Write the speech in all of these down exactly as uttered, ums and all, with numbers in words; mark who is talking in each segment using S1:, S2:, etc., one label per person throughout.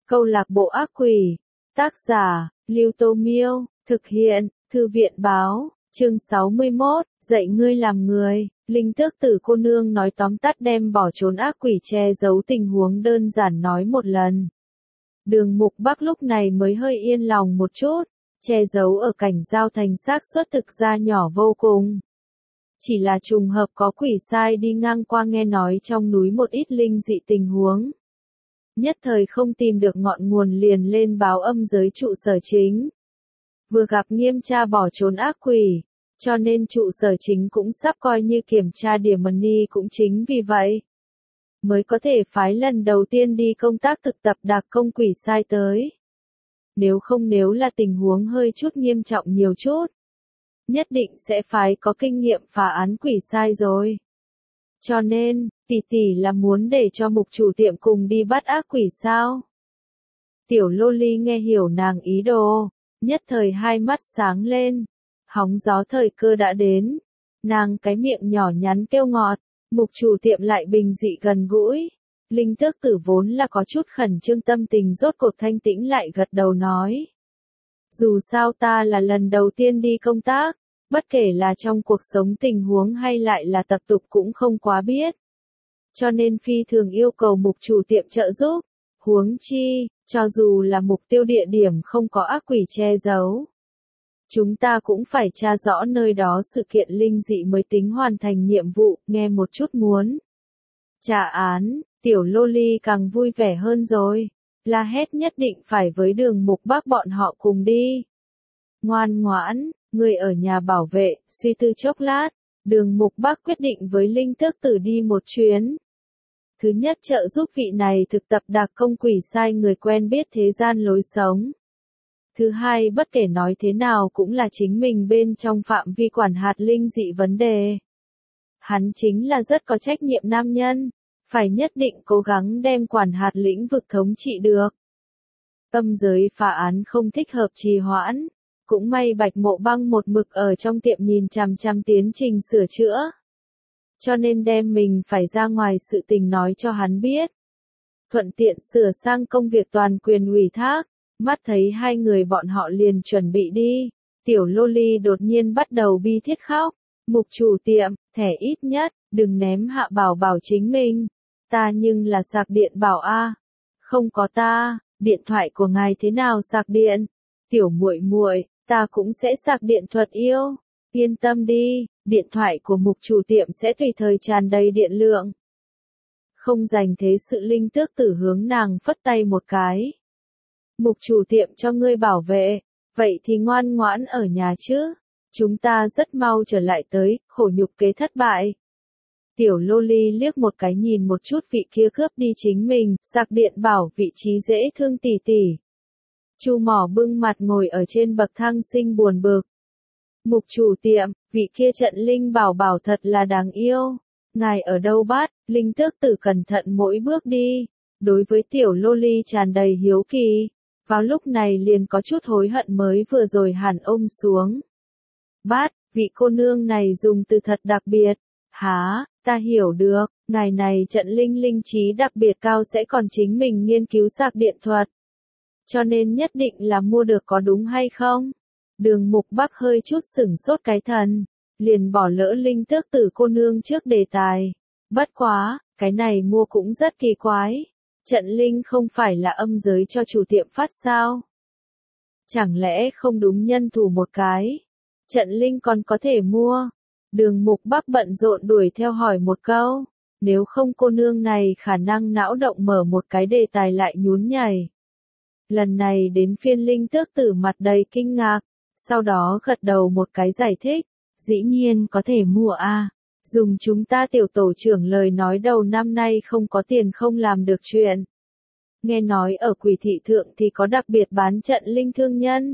S1: Câu lạc bộ ác quỷ. Tác giả, Lưu Tô Miêu. Thực hiện, Thư viện báo. Chương sáu mươi mốt, dạy ngươi làm người. Linh Tước Tử cô nương nói tóm tắt đem bỏ trốn ác quỷ che giấu tình huống đơn giản nói một lần. Đường Mục Bắc lúc này mới hơi yên lòng một chút, che giấu ở cảnh giao thành xác suất thực ra nhỏ vô cùng. Chỉ là trùng hợp có quỷ sai đi ngang qua nghe nói trong núi một ít linh dị tình huống. Nhất thời không tìm được ngọn nguồn liền lên báo âm giới trụ sở chính. Vừa gặp nghiêm tra bỏ trốn ác quỷ, cho nên trụ sở chính cũng sắp coi như kiểm tra điểm money cũng chính vì vậy. Mới có thể phái lần đầu tiên đi công tác thực tập đặc công quỷ sai tới. Nếu không nếu là tình huống hơi chút nghiêm trọng nhiều chút. Nhất định sẽ phái có kinh nghiệm phá án quỷ sai rồi. Cho nên, tỷ tỷ là muốn để cho mục chủ tiệm cùng đi bắt ác quỷ sao? Tiểu Loli nghe hiểu nàng ý đồ, nhất thời hai mắt sáng lên. Hóng gió thời cơ đã đến. Nàng cái miệng nhỏ nhắn kêu ngọt, mục chủ tiệm lại bình dị gần gũi. Linh Tước Tử vốn là có chút khẩn trương tâm tình rốt cuộc thanh tĩnh lại gật đầu nói. Dù sao ta là lần đầu tiên đi công tác, bất kể là trong cuộc sống tình huống hay lại là tập tục cũng không quá biết. Cho nên phi thường yêu cầu mục chủ tiệm trợ giúp, huống chi, cho dù là mục tiêu địa điểm không có ác quỷ che giấu. Chúng ta cũng phải tra rõ nơi đó sự kiện linh dị mới tính hoàn thành nhiệm vụ, nghe một chút muốn. Trả án, tiểu Loli càng vui vẻ hơn rồi, la hét nhất định phải với Đường Mục Bắc bọn họ cùng đi. Ngoan ngoãn, người ở nhà bảo vệ, suy tư chốc lát, Đường Mục Bắc quyết định với Linh Tước Tử đi một chuyến. Thứ nhất trợ giúp vị này thực tập đặc công quỷ sai người quen biết thế gian lối sống. Thứ hai bất kể nói thế nào cũng là chính mình bên trong phạm vi quản hạt linh dị vấn đề. Hắn chính là rất có trách nhiệm nam nhân, phải nhất định cố gắng đem quản hạt lĩnh vực thống trị được. Âm giới phá án không thích hợp trì hoãn, cũng may Bạch Mộ Băng một mực ở trong tiệm nhìn chằm chằm tiến trình sửa chữa. Cho nên đem mình phải ra ngoài sự tình nói cho hắn biết. Thuận tiện sửa sang công việc toàn quyền ủy thác. Mắt thấy hai người bọn họ liền chuẩn bị đi, tiểu Loli đột nhiên bắt đầu bi thiết khóc. Mục chủ tiệm, thẻ ít nhất, đừng ném hạ bảo bảo chính mình. Ta nhưng là sạc điện bảo a. Không có ta, điện thoại của ngài thế nào sạc điện? Tiểu muội muội, ta cũng sẽ sạc điện thuật yêu. Yên tâm đi, điện thoại của mục chủ tiệm sẽ tùy thời tràn đầy điện lượng. Không dành thế sự Linh Tước Tử hướng nàng phất tay một cái. Mục chủ tiệm cho ngươi bảo vệ, vậy thì ngoan ngoãn ở nhà chứ. Chúng ta rất mau trở lại tới, khổ nhục kế thất bại. Tiểu Loli liếc một cái nhìn một chút vị kia cướp đi chính mình, sạc điện bảo vị trí dễ thương tỉ tỉ. Chu Mỏ bưng mặt ngồi ở trên bậc thang sinh buồn bực. Mục chủ tiệm, vị kia trận linh bảo bảo thật là đáng yêu. Ngài ở đâu bắt? Linh Tước Tử cẩn thận mỗi bước đi. Đối với tiểu Loli tràn đầy hiếu kỳ. Vào lúc này liền có chút hối hận mới vừa rồi hẳn ôm xuống. Bát, vị cô nương này dùng từ thật đặc biệt. Hả, ta hiểu được, ngài này trận linh linh trí đặc biệt cao sẽ còn chính mình nghiên cứu sạc điện thuật. Cho nên nhất định là mua được có đúng hay không? Đường Mục Bắc hơi chút sửng sốt cái thần, liền bỏ lỡ Linh Tước Tử cô nương trước đề tài. Bất quá, cái này mua cũng rất kỳ quái. Trận linh không phải là âm giới cho chủ tiệm phát sao? Chẳng lẽ không đúng nhân thủ một cái? Trận linh còn có thể mua? Đường Mục Bắc bận rộn đuổi theo hỏi một câu. Nếu không cô nương này khả năng não động mở một cái đề tài lại nhún nhảy. Lần này đến phiên Linh Tước Tử mặt đầy kinh ngạc, sau đó gật đầu một cái giải thích. Dĩ nhiên có thể mua a. Dùng chúng ta tiểu tổ trưởng lời nói đầu năm nay không có tiền không làm được chuyện. Nghe nói ở Quỷ Thị Thượng thì có đặc biệt bán trận linh thương nhân.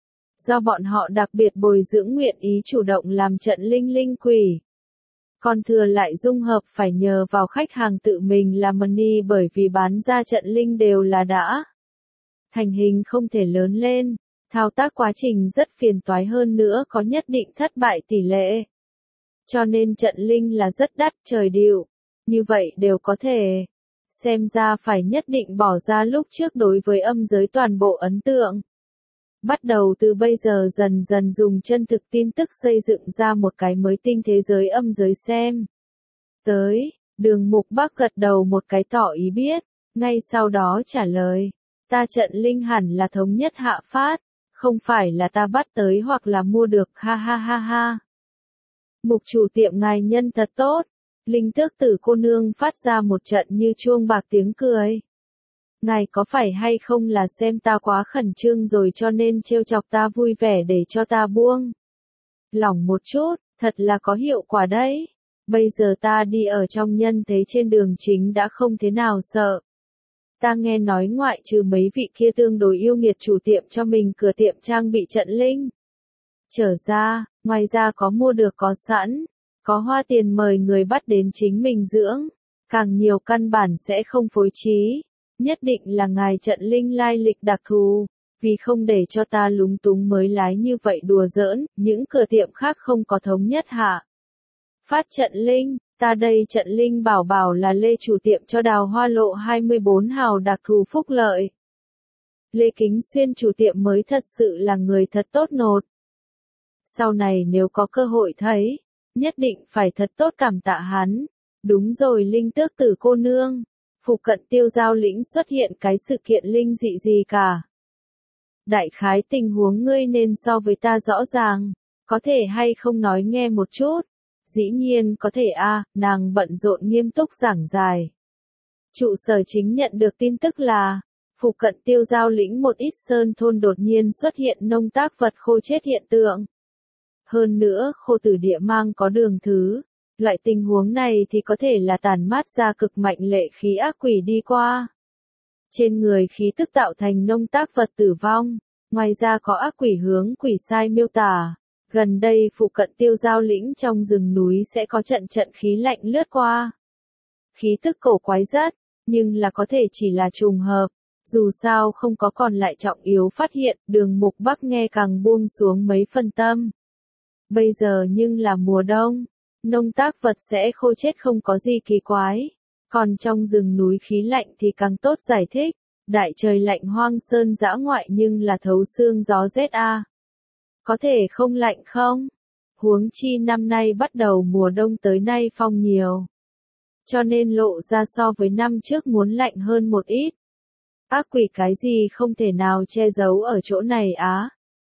S1: Do bọn họ đặc biệt bồi dưỡng nguyện ý chủ động làm trận linh linh quỷ. Còn thừa lại dung hợp phải nhờ vào khách hàng tự mình làm money bởi vì bán ra trận linh đều là đã thành hình không thể lớn lên. Thao tác quá trình rất phiền toái hơn nữa có nhất định thất bại tỷ lệ. Cho nên trận linh là rất đắt trời điệu. Như vậy đều có thể. Xem ra phải nhất định bỏ ra lúc trước đối với âm giới toàn bộ ấn tượng. Bắt đầu từ bây giờ dần dần dùng chân thực tin tức xây dựng ra một cái mới tinh thế giới âm giới xem. Tới, Đường Mục Bắc gật đầu một cái tỏ ý biết, ngay sau đó trả lời, ta trận linh hẳn là thống nhất hạ phát, không phải là ta bắt tới hoặc là mua được, ha ha ha ha. Mục chủ tiệm ngài nhân thật tốt, Linh Tước Tử cô nương phát ra một trận như chuông bạc tiếng cười. Ngài có phải hay không là xem ta quá khẩn trương rồi cho nên trêu chọc ta vui vẻ để cho ta buông lỏng một chút, thật là có hiệu quả đấy. Bây giờ ta đi ở trong nhân thế trên đường chính đã không thế nào sợ. Ta nghe nói ngoại trừ mấy vị kia tương đối yêu nghiệt chủ tiệm cho mình cửa tiệm trang bị trận linh. Trở ra, ngoài ra có mua được có sẵn, có hoa tiền mời người bắt đến chính mình dưỡng, càng nhiều căn bản sẽ không phối trí. Nhất định là ngài trận linh lai lịch đặc thù, vì không để cho ta lúng túng mới lái như vậy đùa giỡn, những cửa tiệm khác không có thống nhất hạ. Phát trận linh, ta đây trận linh bảo bảo là Lê chủ tiệm cho Đào Hoa Lộ hai mươi bốn hào đặc thù phúc lợi. Lê Kính Xuyên chủ tiệm mới thật sự là người thật tốt nột. Sau này nếu có cơ hội thấy, nhất định phải thật tốt cảm tạ hắn. Đúng rồi Linh Tước Tử cô nương. Phụ cận Tiêu Giao lĩnh xuất hiện cái sự kiện linh dị gì cả. Đại khái tình huống ngươi nên so với ta rõ ràng, có thể hay không nói nghe một chút. Dĩ nhiên có thể a, à, nàng bận rộn nghiêm túc giảng dài. Trụ sở chính nhận được tin tức là, phụ cận Tiêu Giao lĩnh một ít sơn thôn đột nhiên xuất hiện nông tác vật khô chết hiện tượng. Hơn nữa khô tử địa mang có đường thứ. Loại tình huống này thì có thể là tàn mát ra cực mạnh lệ khí ác quỷ đi qua. Trên người khí tức tạo thành nông tác vật tử vong, ngoài ra có ác quỷ hướng quỷ sai miêu tả. Gần đây phụ cận Tiêu Giao lĩnh trong rừng núi sẽ có trận trận khí lạnh lướt qua. Khí tức cổ quái rất, nhưng là có thể chỉ là trùng hợp. Dù sao không có còn lại trọng yếu phát hiện, Đường Mục Bắc nghe càng buông xuống mấy phân tâm. Bây giờ nhưng là mùa đông. Nông tác vật sẽ khô chết không có gì kỳ quái. Còn trong rừng núi khí lạnh thì càng tốt giải thích. Đại trời lạnh hoang sơn dã ngoại nhưng là thấu xương gió rét a. Có thể không lạnh không? Huống chi năm nay bắt đầu mùa đông tới nay phong nhiều. Cho nên lộ ra so với năm trước muốn lạnh hơn một ít. Ác quỷ cái gì không thể nào che giấu ở chỗ này á.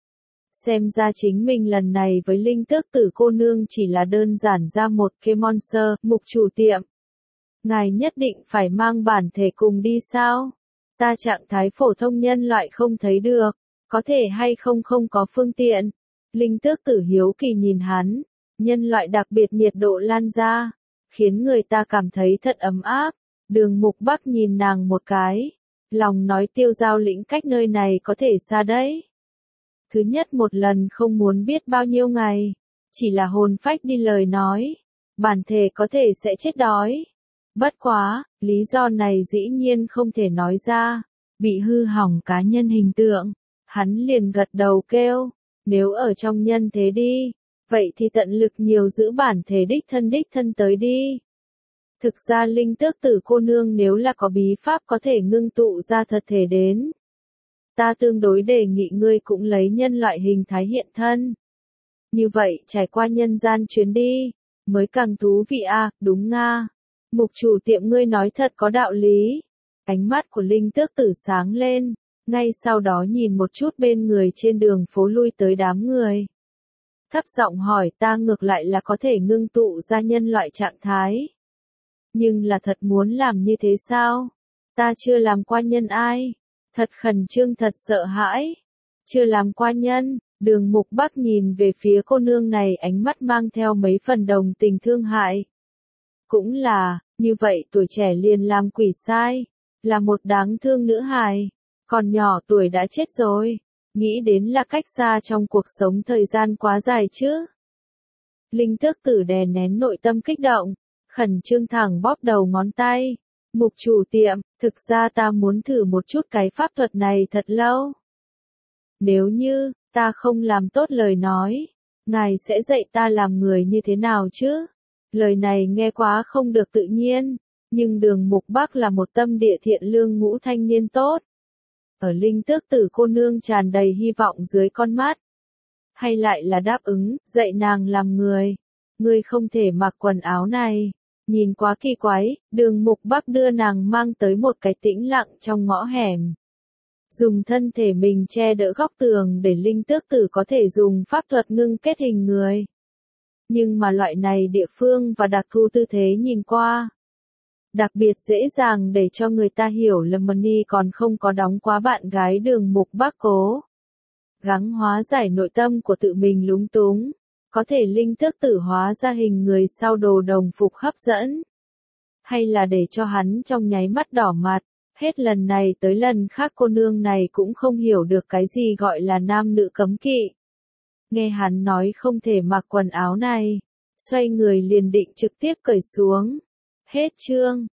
S1: Xem ra chính mình lần này với Linh Tước Tử cô nương chỉ là đơn giản ra một cái monster, Mục chủ tiệm. Ngài nhất định phải mang bản thể cùng đi sao? Ta trạng thái phổ thông nhân loại không thấy được, có thể hay không không có phương tiện. Linh Tước Tử hiếu kỳ nhìn hắn, nhân loại đặc biệt nhiệt độ lan ra, khiến người ta cảm thấy thật ấm áp. Đường Mục Bắc nhìn nàng một cái, lòng nói Tiêu Giao lĩnh cách nơi này có thể xa đấy. Thứ nhất một lần không muốn biết bao nhiêu ngày, chỉ là hồn phách đi lời nói, bản thể có thể sẽ chết đói. Bất quá, lý do này dĩ nhiên không thể nói ra, bị hư hỏng cá nhân hình tượng, hắn liền gật đầu kêu, nếu ở trong nhân thế đi, vậy thì tận lực nhiều giữ bản thể đích thân đích thân tới đi. Thực ra Linh Tước Tử cô nương nếu là có bí pháp có thể ngưng tụ ra thật thể đến. Ta tương đối đề nghị ngươi cũng lấy nhân loại hình thái hiện thân. Như vậy trải qua nhân gian chuyến đi, mới càng thú vị à, đúng nga. Mục chủ tiệm ngươi nói thật có đạo lý. Ánh mắt của Linh Tước Tử sáng lên, ngay sau đó nhìn một chút bên người trên đường phố lui tới đám người. Thấp giọng hỏi ta ngược lại là có thể ngưng tụ ra nhân loại trạng thái. Nhưng là thật muốn làm như thế sao? Ta chưa làm qua nhân ai. Thật khẩn trương thật sợ hãi. Chưa làm qua nhân, Đường Mục Bắc nhìn về phía cô nương này ánh mắt mang theo mấy phần đồng tình thương hại. Cũng là, như vậy tuổi trẻ liền làm quỷ sai, là một đáng thương nữ hài, còn nhỏ tuổi đã chết rồi, nghĩ đến là cách xa trong cuộc sống thời gian quá dài chứ. Linh Tước Tử đè nén nội tâm kích động, khẩn trương thẳng bóp đầu ngón tay. Mục chủ tiệm, thực ra ta muốn thử một chút cái pháp thuật này thật lâu. Nếu như, ta không làm tốt lời nói, ngài sẽ dạy ta làm người như thế nào chứ? Lời này nghe quá không được tự nhiên. Nhưng Đường Mục Bắc là một tâm địa thiện lương ngũ thanh niên tốt. Ở Linh Tước Tử cô nương tràn đầy hy vọng dưới con mắt. Hay lại là đáp ứng, dạy nàng làm người. Ngươi không thể mặc quần áo này. Nhìn quá kỳ quái, Đường Mục Bắc đưa nàng mang tới một cái tĩnh lặng trong ngõ hẻm. Dùng thân thể mình che đỡ góc tường để Linh Tước Tử có thể dùng pháp thuật ngưng kết hình người. Nhưng mà loại này địa phương và đặc thù tư thế nhìn qua. Đặc biệt dễ dàng để cho người ta hiểu là Mani còn không có đóng quá bạn gái Đường Mục Bắc cố. Gắng hóa giải nội tâm của tự mình lúng túng. Có thể Linh Tước Tử hóa ra hình người sau đồ đồng phục hấp dẫn. Hay là để cho hắn trong nháy mắt đỏ mặt. Hết lần này tới lần khác cô nương này cũng không hiểu được cái gì gọi là nam nữ cấm kỵ. Nghe hắn nói không thể mặc quần áo này. Xoay người liền định trực tiếp cởi xuống. Hết chương.